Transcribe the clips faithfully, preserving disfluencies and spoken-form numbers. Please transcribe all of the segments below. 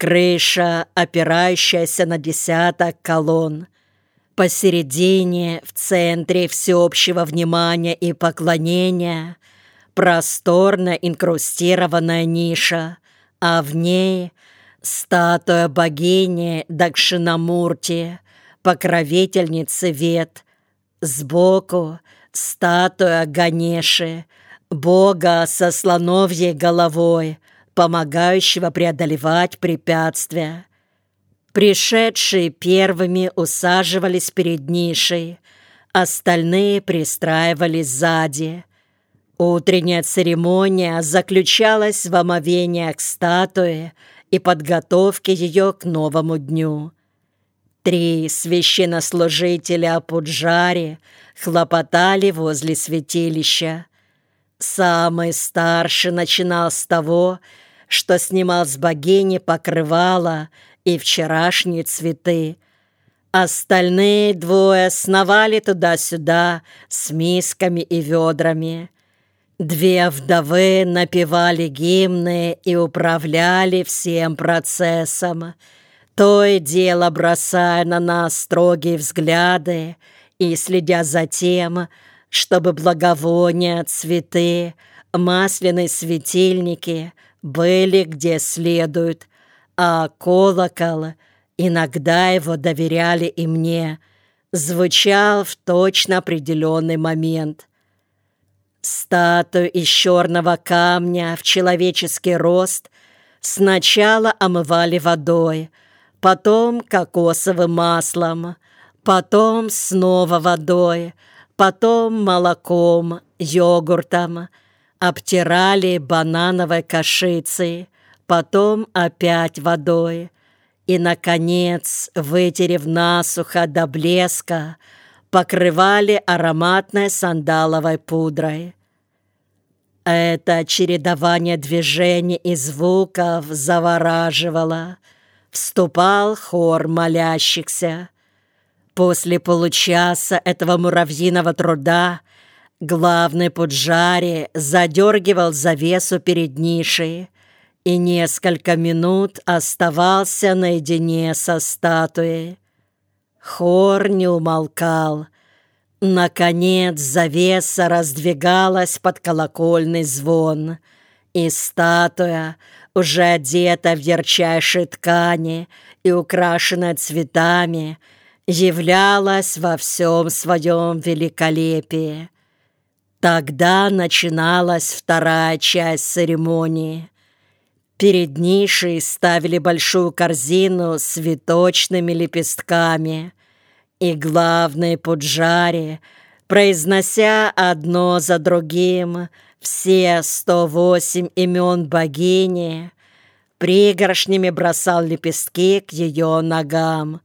крыша, опирающаяся на десяток колонн. Посередине, в центре всеобщего внимания и поклонения, просторная инкрустированная ниша, а в ней статуя богини Дакшинамурти, покровительницы Вед. Сбоку статуя Ганеши, бога со слоновьей головой, помогающего преодолевать препятствия. Пришедшие первыми усаживались перед нишей, остальные пристраивались сзади. Утренняя церемония заключалась в омовениях статуи и подготовке ее к новому дню. Три священнослужителя Пуджари хлопотали возле святилища. Самый старший начинал с того, что снимал с богини покрывало и вчерашние цветы. Остальные двое сновали туда-сюда с мисками и ведрами. Две вдовы напевали гимны и управляли всем процессом, то и дело бросая на нас строгие взгляды и следя за тем, чтобы благовония, цветы, масляные светильники были где следует, а колокол, иногда его доверяли и мне, звучал в точно определенный момент. Статую из черного камня в человеческий рост сначала омывали водой, потом кокосовым маслом, потом снова водой, потом молоком, йогуртом, обтирали банановой кашицей, потом опять водой и, наконец, вытерев насухо до блеска, покрывали ароматной сандаловой пудрой. Это чередование движений и звуков завораживало. Вступал хор молящихся. После получаса этого муравьиного труда главный пуджари задергивал завесу перед нишей и несколько минут оставался наедине со статуей. Хор не умолкал. Наконец завеса раздвигалась под колокольный звон, и статуя, уже одета в ярчайшие ткани и украшенная цветами, являлась во всем своем великолепии. Тогда начиналась вторая часть церемонии. Перед нишей ставили большую корзину с цветочными лепестками, и главные пуджари, произнося одно за другим все сто восемь имен богини, пригоршнями бросал лепестки к ее ногам.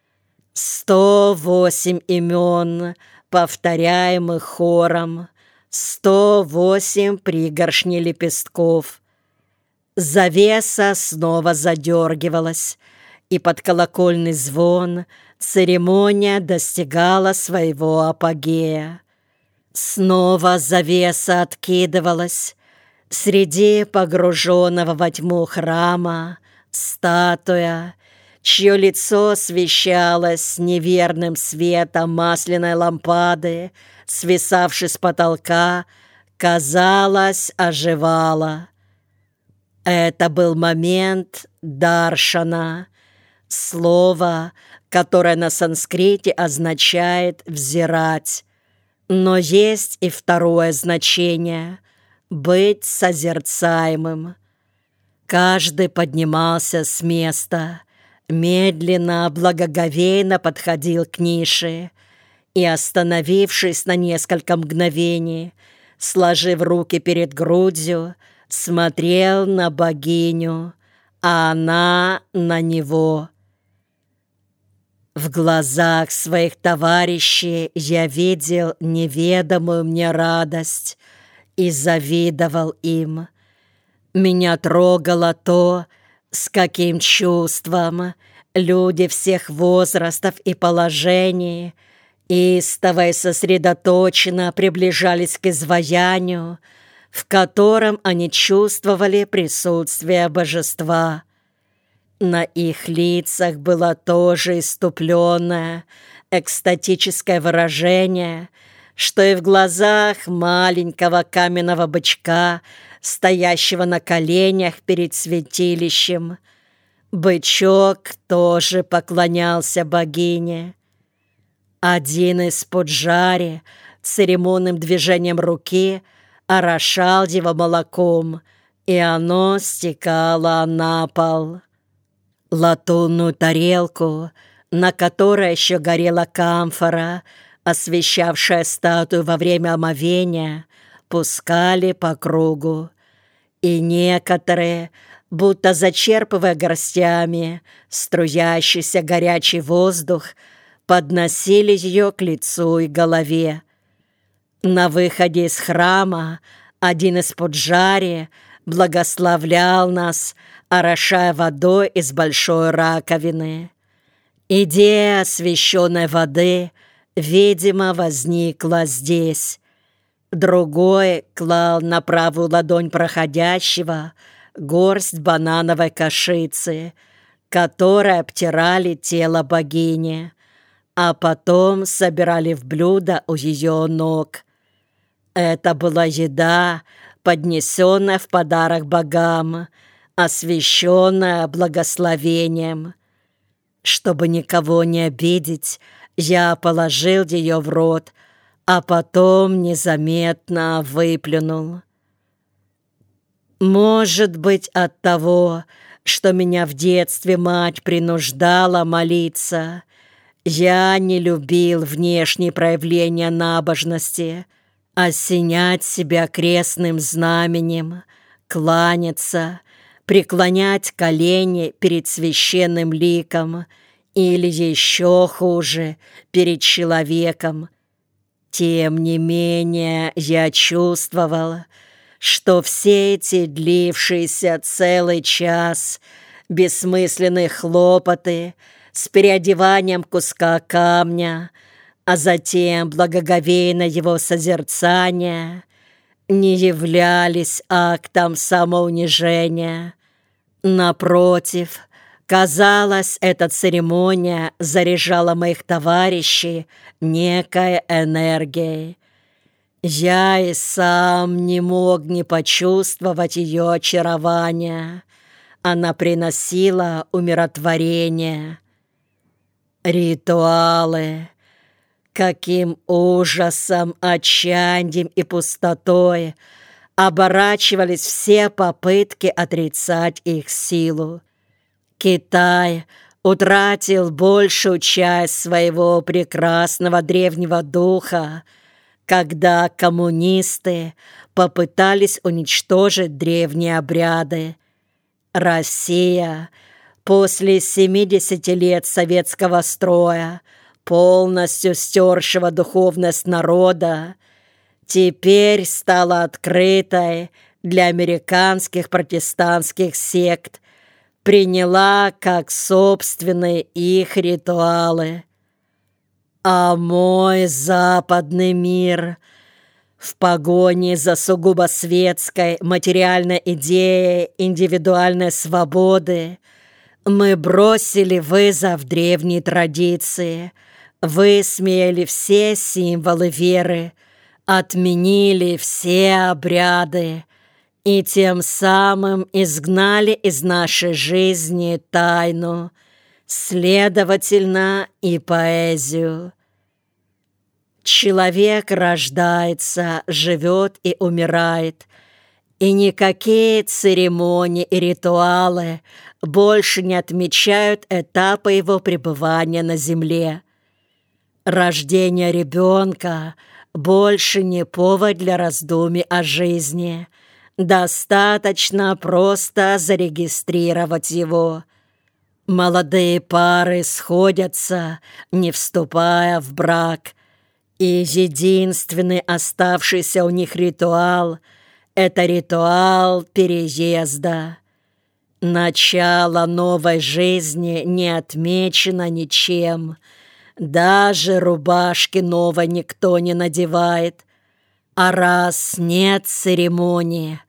Сто восемь имен, повторяемых хором, сто восемь пригоршней лепестков. Завеса снова задергивалась, и под колокольный звон церемония достигала своего апогея. Снова завеса откидывалась. Среди погруженного во тьму храма статуя, чье лицо освещалось неверным светом масляной лампады, свисавшей с потолка, казалось, оживала. Это был момент даршана, слово, которое на санскрите означает «взирать». Но есть и второе значение — быть созерцаемым. Каждый поднимался с места, медленно, благоговейно подходил к нише и, остановившись на несколько мгновений, сложив руки перед грудью, смотрел на богиню, а она на него. В глазах своих товарищей я видел неведомую мне радость и завидовал им. Меня трогало то, с каким чувством люди всех возрастов и положений истово и сосредоточенно приближались к изваянию, в котором они чувствовали присутствие божества. На их лицах было тоже иступленное, экстатическое выражение, что и в глазах маленького каменного бычка, стоящего на коленях перед святилищем. Бычок тоже поклонялся богине. Один из пуджари церемонным движением руки орошал его молоком, и оно стекало на пол. Латунную тарелку, на которой еще горела камфора, освещавшая статую во время омовения, пускали по кругу. И некоторые, будто зачерпывая горстями струящийся горячий воздух, подносили ее к лицу и голове. На выходе из храма один из пуджари благословлял нас, орошая водой из большой раковины. Идея освященной воды, видимо, возникла здесь. Другой клал на правую ладонь проходящего горсть банановой кашицы, которой обтирали тело богини, а потом собирали в блюдо у ее ног. Это была еда, поднесенная в подарок богам, освященная благословением. Чтобы никого не обидеть, я положил ее в рот, а потом незаметно выплюнул. Может быть, от того, что меня в детстве мать принуждала молиться, я не любил внешние проявления набожности, осенять себя крестным знаменем, кланяться, преклонять колени перед священным ликом или еще хуже, перед человеком. Тем не менее, я чувствовал, что все эти длившиеся целый час бессмысленные хлопоты с переодеванием куска камня, а затем благоговейно его созерцание, не являлись актом самоунижения. Напротив, казалось, эта церемония заряжала моих товарищей некой энергией. Я и сам не мог не почувствовать ее очарования. Она приносила умиротворение. Ритуалы. Каким ужасом, отчаянием и пустотой оборачивались все попытки отрицать их силу. Китай утратил большую часть своего прекрасного древнего духа, когда коммунисты попытались уничтожить древние обряды. Россия после семидесяти лет советского строя, полностью стершего духовность народа, теперь стала открытой для американских протестантских сект, приняла как собственные их ритуалы. А мой западный мир в погоне за сугубо светской материальной идеей индивидуальной свободы мы бросили вызов древней традиции, высмеяли все символы веры, отменили все обряды и тем самым изгнали из нашей жизни тайну, следовательно, и поэзию. Человек рождается, живет и умирает, и никакие церемонии и ритуалы больше не отмечают этапа его пребывания на земле. Рождение ребенка больше не повод для раздумий о жизни. Достаточно просто зарегистрировать его. Молодые пары сходятся, не вступая в брак, и единственный оставшийся у них ритуал — это ритуал переезда. Начало новой жизни не отмечено ничем. Даже рубашки новой никто не надевает. А раз нет церемонии,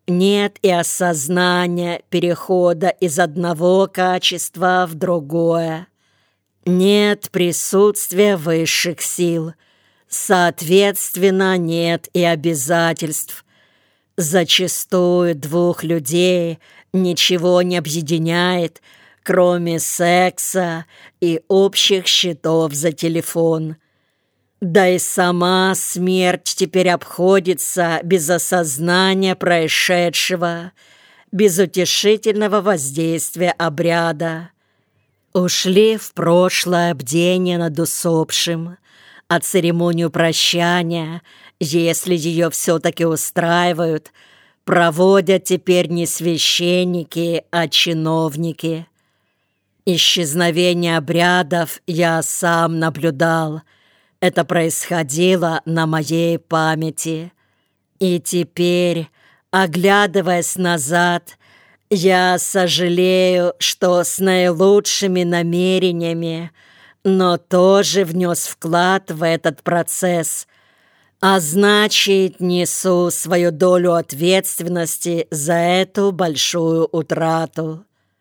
нет и осознания перехода из одного качества в другое. Нет присутствия высших сил, соответственно, нет и обязательств. Зачастую двух людей ничего не объединяет, кроме секса и общих счетов за телефон. Да и сама смерть теперь обходится без осознания происшедшего, без утешительного воздействия обряда. Ушли в прошлое бдение над усопшим, а церемонию прощания, если ее все-таки устраивают, проводят теперь не священники, а чиновники. Исчезновение обрядов я сам наблюдал. Это происходило на моей памяти. И теперь, оглядываясь назад, я сожалею, что с наилучшими намерениями, но тоже внес вклад в этот процесс, а значит, несу свою долю ответственности за эту большую утрату.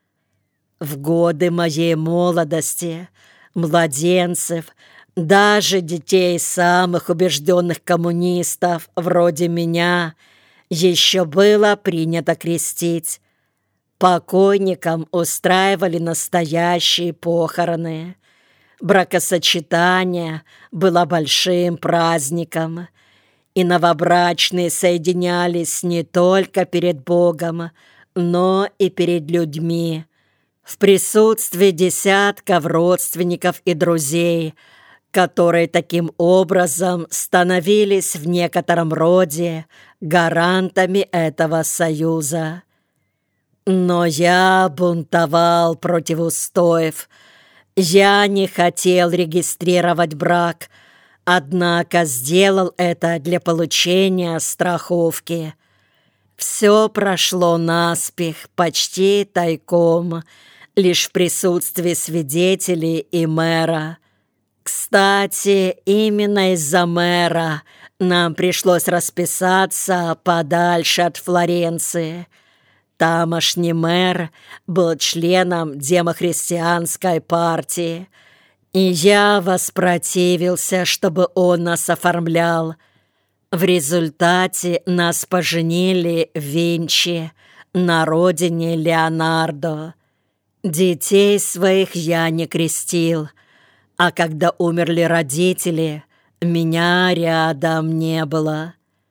В годы моей молодости младенцев, даже детей самых убежденных коммунистов, вроде меня, еще было принято крестить. Покойникам устраивали настоящие похороны. Бракосочетание было большим праздником, и новобрачные соединялись не только перед Богом, но и перед людьми, в присутствии десятков родственников и друзей, которые таким образом становились в некотором роде гарантами этого союза. Но я бунтовал против устоев. Я не хотел регистрировать брак, однако сделал это для получения страховки. Все прошло наспех, почти тайком, лишь в присутствии свидетелей и мэра. Кстати, именно из-за мэра нам пришлось расписаться подальше от Флоренции. Тамошний мэр был членом демохристианской партии, и я воспротивился, чтобы он нас оформлял. В результате нас поженили в Винчи, на родине Леонардо. Детей своих я не крестил, а когда умерли родители, меня рядом не было.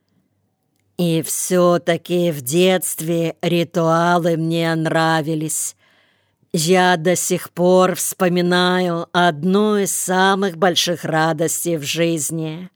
И все-таки в детстве ритуалы мне нравились. Я до сих пор вспоминаю одну из самых больших радостей в жизни.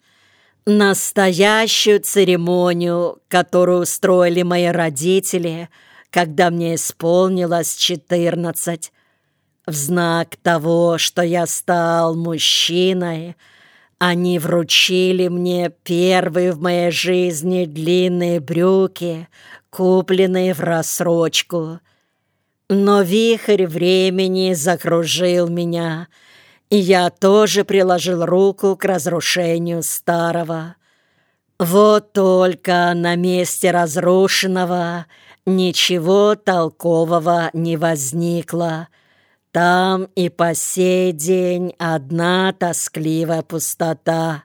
Настоящую церемонию, которую устроили мои родители, когда мне исполнилось четырнадцать. В знак того, что я стал мужчиной, они вручили мне первые в моей жизни длинные брюки, купленные в рассрочку. Но вихрь времени закружил меня, и я тоже приложил руку к разрушению старого. Вот только на месте разрушенного ничего толкового не возникло. Там и по сей день одна тоскливая пустота.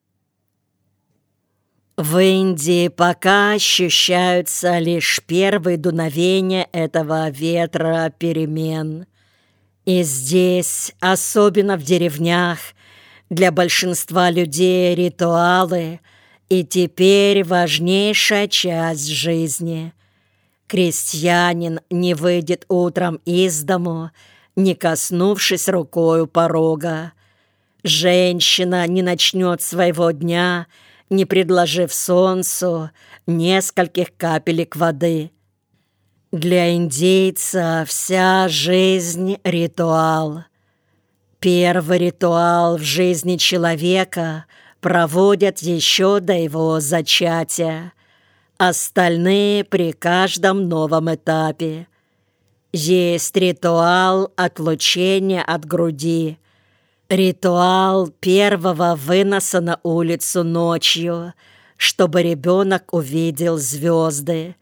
В Индии пока ощущаются лишь первые дуновения этого ветра перемен. И здесь, особенно в деревнях, для большинства людей ритуалы и теперь важнейшая часть жизни. Крестьянин не выйдет утром из дому, не коснувшись рукою порога. Женщина не начнет своего дня, не предложив солнцу нескольких капелек воды. Для индейца вся жизнь — ритуал. Первый ритуал в жизни человека проводят еще до его зачатия, остальные при каждом новом этапе. Есть ритуал отлучения от груди, ритуал первого выноса на улицу ночью, чтобы ребенок увидел звезды,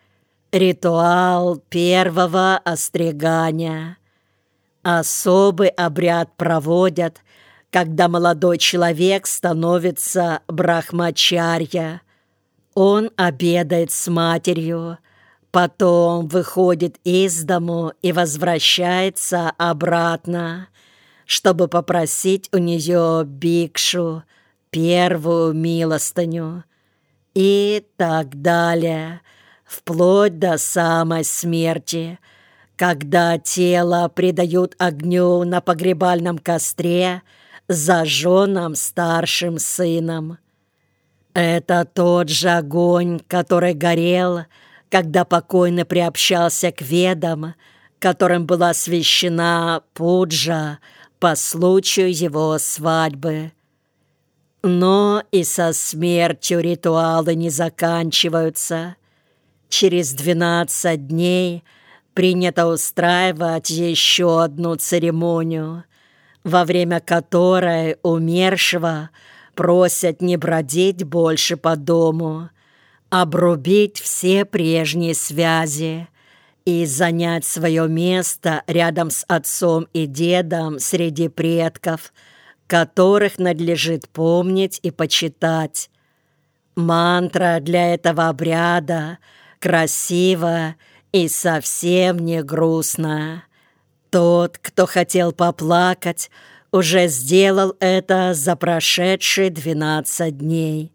Ритуал первого остригания. Особый обряд проводят, когда молодой человек становится брахмачарья. Он обедает с матерью, потом выходит из дому и возвращается обратно, чтобы попросить у нее бикшу, первую милостыню, и так далее, вплоть до самой смерти, когда тело предают огню на погребальном костре, зажженном старшим сыном. Это тот же огонь, который горел, когда покойный приобщался к ведам, которым была освящена пуджа по случаю его свадьбы. Но и со смертью ритуалы не заканчиваются. Через двенадцать дней принято устраивать еще одну церемонию, во время которой умершего просят не бродить больше по дому, обрубить все прежние связи и занять свое место рядом с отцом и дедом среди предков, которых надлежит помнить и почитать. Мантра для этого обряда красива и совсем не грустная. Тот, кто хотел поплакать, уже сделал это за прошедшие двенадцать дней.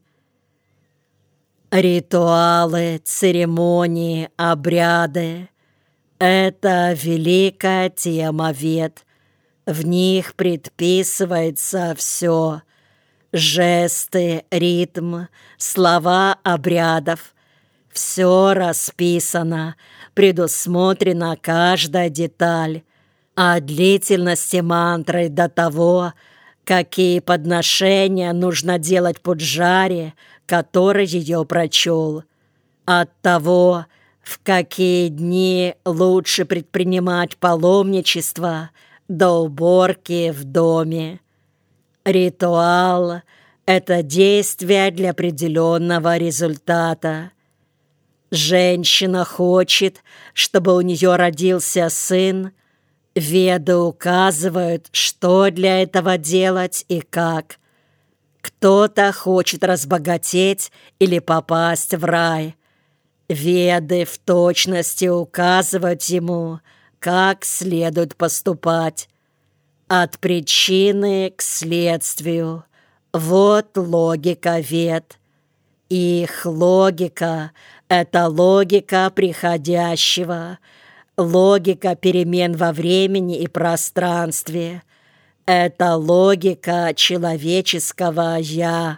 Ритуалы, церемонии, обряды — это великая тема Вед. В них предписывается все — жесты, ритм, слова обрядов. Все расписано, предусмотрена каждая деталь, о длительности мантры до того, какие подношения нужно делать пуджаре, который ее прочел, от того, в какие дни лучше предпринимать паломничество, до уборки в доме. Ритуал — это действие для определенного результата. Женщина хочет, чтобы у нее родился сын. Веды указывают, что для этого делать и как. Кто-то хочет разбогатеть или попасть в рай. Веды в точности указывают ему, как следует поступать. От причины к следствию. Вот логика Вед. Их логика — это логика приходящего, логика перемен во времени и пространстве. Это логика человеческого «я».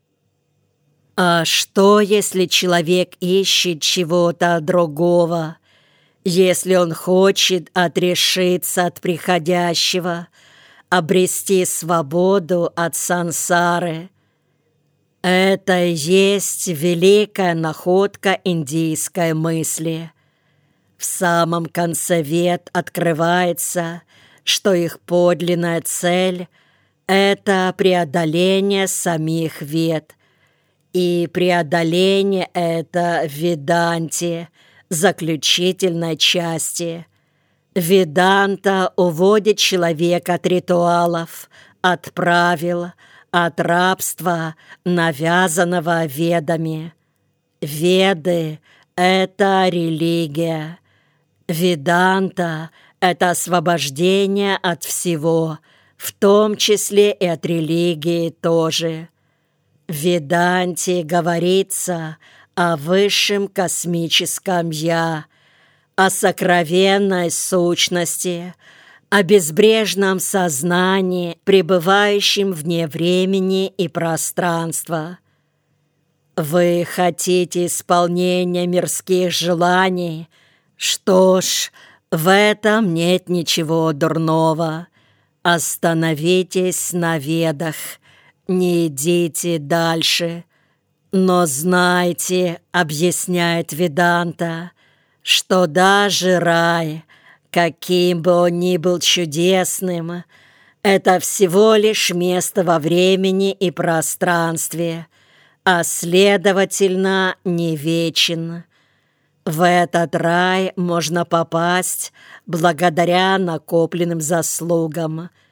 А что, если человек ищет чего-то другого? Если он хочет отрешиться от приходящего, обрести свободу от сансары? Это и есть великая находка индийской мысли. В самом конце Вед открывается, что их подлинная цель — это преодоление самих Вед. И преодоление это в Веданте, заключительной части. Веданта уводит человека от ритуалов, от правил, от рабства, навязанного Ведами. Веды — это религия. Веданта — это освобождение от всего, в том числе и от религии тоже. В Веданте говорится о высшем космическом «Я», о сокровенной сущности, о безбрежном сознании, пребывающем вне времени и пространства. Вы хотите исполнения мирских желаний? Что ж, в этом нет ничего дурного. Остановитесь на Ведах, не идите дальше. Но знайте, объясняет Веданта, что даже рай, каким бы он ни был чудесным, это всего лишь место во времени и пространстве, а следовательно не вечен. В этот рай можно попасть благодаря накопленным заслугам.